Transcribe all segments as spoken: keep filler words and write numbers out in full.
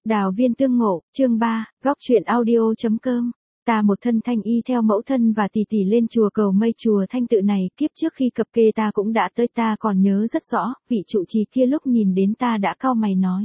Đào viên tương ngộ, chương ba, góc truyện audio.com. Ta một thân thanh y theo mẫu thân và tỷ tỷ lên chùa cầu mây. Chùa Thanh Tự này kiếp trước khi cập kê ta cũng đã tới, ta còn nhớ rất rõ. Vị trụ trì kia lúc nhìn đến ta đã cau mày nói: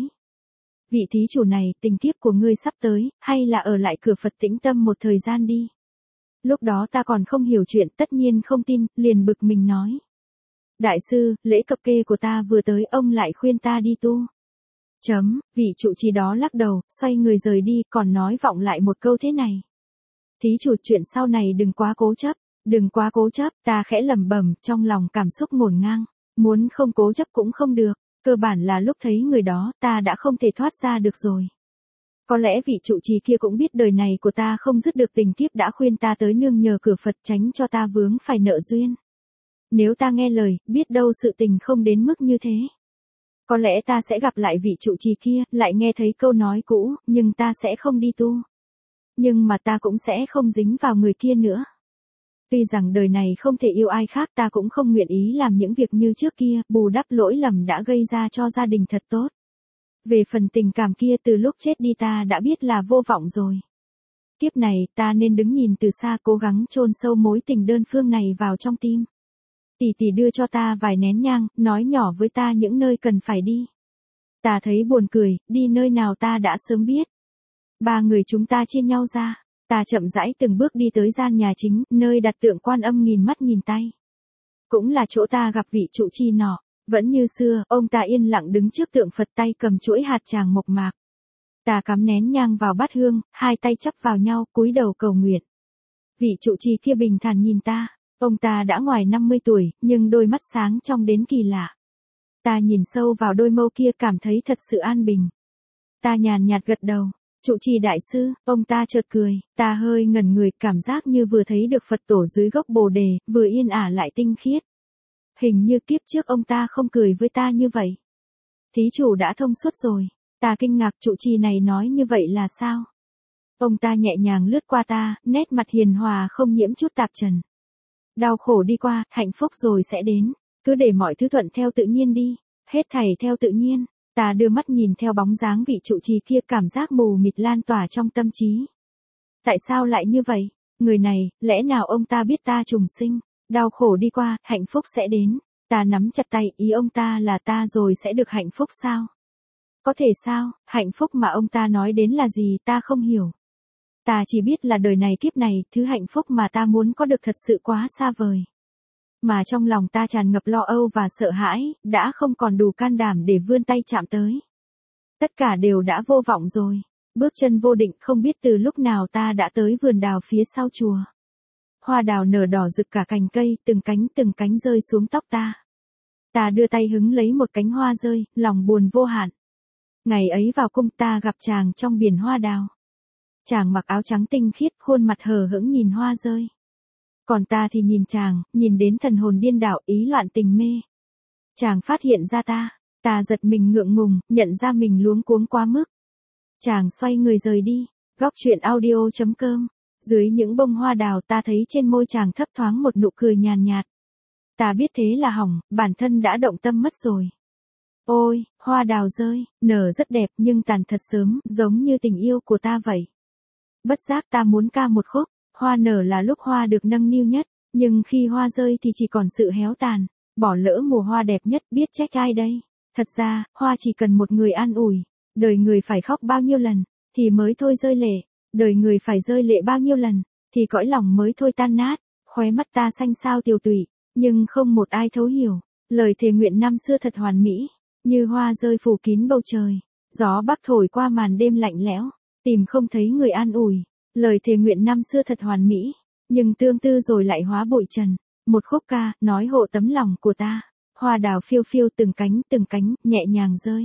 vị thí chủ này, tình kiếp của ngươi sắp tới, hay là ở lại cửa Phật tĩnh tâm một thời gian đi. Lúc đó ta còn không hiểu chuyện, tất nhiên không tin, liền bực mình nói: đại sư, lễ cập kê của ta vừa tới, ông lại khuyên ta đi tu. Chấm, vị trụ trì đó lắc đầu, xoay người rời đi, còn nói vọng lại một câu thế này: thí chủ, chuyện sau này đừng quá cố chấp, đừng quá cố chấp. Ta khẽ lẩm bẩm, trong lòng cảm xúc ngổn ngang, muốn không cố chấp cũng không được, cơ bản là lúc thấy người đó, ta đã không thể thoát ra được rồi. Có lẽ vị trụ trì kia cũng biết đời này của ta không dứt được tình kiếp, đã khuyên ta tới nương nhờ cửa Phật tránh cho ta vướng phải nợ duyên. Nếu ta nghe lời, biết đâu sự tình không đến mức như thế. Có lẽ ta sẽ gặp lại vị trụ trì kia, lại nghe thấy câu nói cũ, nhưng ta sẽ không đi tu. Nhưng mà ta cũng sẽ không dính vào người kia nữa. Tuy rằng đời này không thể yêu ai khác, ta cũng không nguyện ý làm những việc như trước kia, bù đắp lỗi lầm đã gây ra cho gia đình thật tốt. Về phần tình cảm kia, từ lúc chết đi ta đã biết là vô vọng rồi. Kiếp này, ta nên đứng nhìn từ xa, cố gắng chôn sâu mối tình đơn phương này vào trong tim. Tỷ tỷ đưa cho ta vài nén nhang, nói nhỏ với ta những nơi cần phải đi. Ta thấy buồn cười, đi nơi nào ta đã sớm biết. Ba người chúng ta chia nhau ra, ta chậm rãi từng bước đi tới gian nhà chính, nơi đặt tượng Quan Âm nghìn mắt nhìn tay. Cũng là chỗ ta gặp vị trụ trì nọ, vẫn như xưa, ông ta yên lặng đứng trước tượng Phật, tay cầm chuỗi hạt tràng mộc mạc. Ta cắm nén nhang vào bát hương, hai tay chắp vào nhau, cúi đầu cầu nguyện. Vị trụ trì kia bình thản nhìn ta. Ông ta đã ngoài năm mươi tuổi, nhưng đôi mắt sáng trong đến kỳ lạ. Ta nhìn sâu vào đôi mâu kia, cảm thấy thật sự an bình. Ta nhàn nhạt gật đầu. Trụ trì đại sư. Ông ta chợt cười. Ta hơi ngẩn người, cảm giác như vừa thấy được Phật tổ dưới gốc bồ đề, vừa yên ả lại tinh khiết. Hình như kiếp trước ông ta không cười với ta như vậy. Thí chủ đã thông suốt rồi. Ta kinh ngạc, trụ trì này nói như vậy là sao? Ông ta nhẹ nhàng lướt qua ta, nét mặt hiền hòa không nhiễm chút tạp trần. Đau khổ đi qua, hạnh phúc rồi sẽ đến. Cứ để mọi thứ thuận theo tự nhiên đi. Hết thảy theo tự nhiên. Ta đưa mắt nhìn theo bóng dáng vị trụ trì kia, cảm giác mù mịt lan tỏa trong tâm trí. Tại sao lại như vậy? Người này, lẽ nào ông ta biết ta trùng sinh? Đau khổ đi qua, hạnh phúc sẽ đến. Ta nắm chặt tay, ý ông ta là ta rồi sẽ được hạnh phúc sao? Có thể sao? Hạnh phúc mà ông ta nói đến là gì, ta không hiểu. Ta chỉ biết là đời này kiếp này, thứ hạnh phúc mà ta muốn có được thật sự quá xa vời. Mà trong lòng ta tràn ngập lo âu và sợ hãi, đã không còn đủ can đảm để vươn tay chạm tới. Tất cả đều đã vô vọng rồi. Bước chân vô định, không biết từ lúc nào ta đã tới vườn đào phía sau chùa. Hoa đào nở đỏ rực cả cành cây, từng cánh từng cánh rơi xuống tóc ta. Ta đưa tay hứng lấy một cánh hoa rơi, lòng buồn vô hạn. Ngày ấy vào cung, ta gặp chàng trong biển hoa đào. Chàng mặc áo trắng tinh khiết, khuôn mặt hờ hững nhìn hoa rơi. Còn ta thì nhìn chàng, nhìn đến thần hồn điên đảo, ý loạn tình mê. Chàng phát hiện ra ta, ta giật mình ngượng ngùng, nhận ra mình luống cuống quá mức. Chàng xoay người rời đi. Góc truyện audio.com. Dưới những bông hoa đào, ta thấy trên môi chàng thấp thoáng một nụ cười nhàn nhạt. Ta biết thế là hỏng, bản thân đã động tâm mất rồi. Ôi, hoa đào rơi, nở rất đẹp nhưng tàn thật sớm, giống như tình yêu của ta vậy. Bất giác ta muốn ca một khúc. Hoa nở là lúc hoa được nâng niu nhất, nhưng khi hoa rơi thì chỉ còn sự héo tàn. Bỏ lỡ mùa hoa đẹp nhất, biết trách ai đây? Thật ra, hoa chỉ cần một người an ủi. Đời người phải khóc bao nhiêu lần, thì mới thôi rơi lệ. Đời người phải rơi lệ bao nhiêu lần, thì cõi lòng mới thôi tan nát. Khóe mắt ta xanh xao tiều tụy, nhưng không một ai thấu hiểu. Lời thề nguyện năm xưa thật hoàn mỹ, như hoa rơi phủ kín bầu trời. Gió bắc thổi qua màn đêm lạnh lẽo, tìm không thấy người an ủi. Lời thề nguyện năm xưa thật hoàn mỹ, nhưng tương tư rồi lại hóa bụi trần. Một khúc ca, nói hộ tấm lòng của ta. Hoa đào phiêu phiêu từng cánh từng cánh, nhẹ nhàng rơi.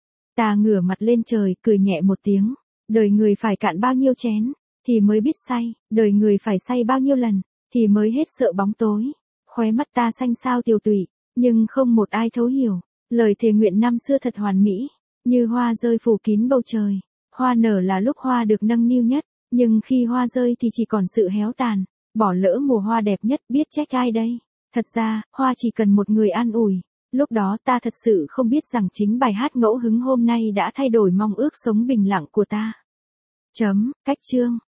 Ta ngửa mặt lên trời, cười nhẹ một tiếng. Đời người phải cạn bao nhiêu chén, thì mới biết say. Đời người phải say bao nhiêu lần, thì mới hết sợ bóng tối. Khóe mắt ta xanh xao tiều tụy, nhưng không một ai thấu hiểu. Lời thề nguyện năm xưa thật hoàn mỹ, như hoa rơi phủ kín bầu trời. Hoa nở là lúc hoa được nâng niu nhất, nhưng khi hoa rơi thì chỉ còn sự héo tàn. Bỏ lỡ mùa hoa đẹp nhất, biết trách ai đây? Thật ra, hoa chỉ cần một người an ủi. Lúc đó ta thật sự không biết rằng chính bài hát ngẫu hứng hôm nay đã thay đổi mong ước sống bình lặng của ta. Chấm, cách chương.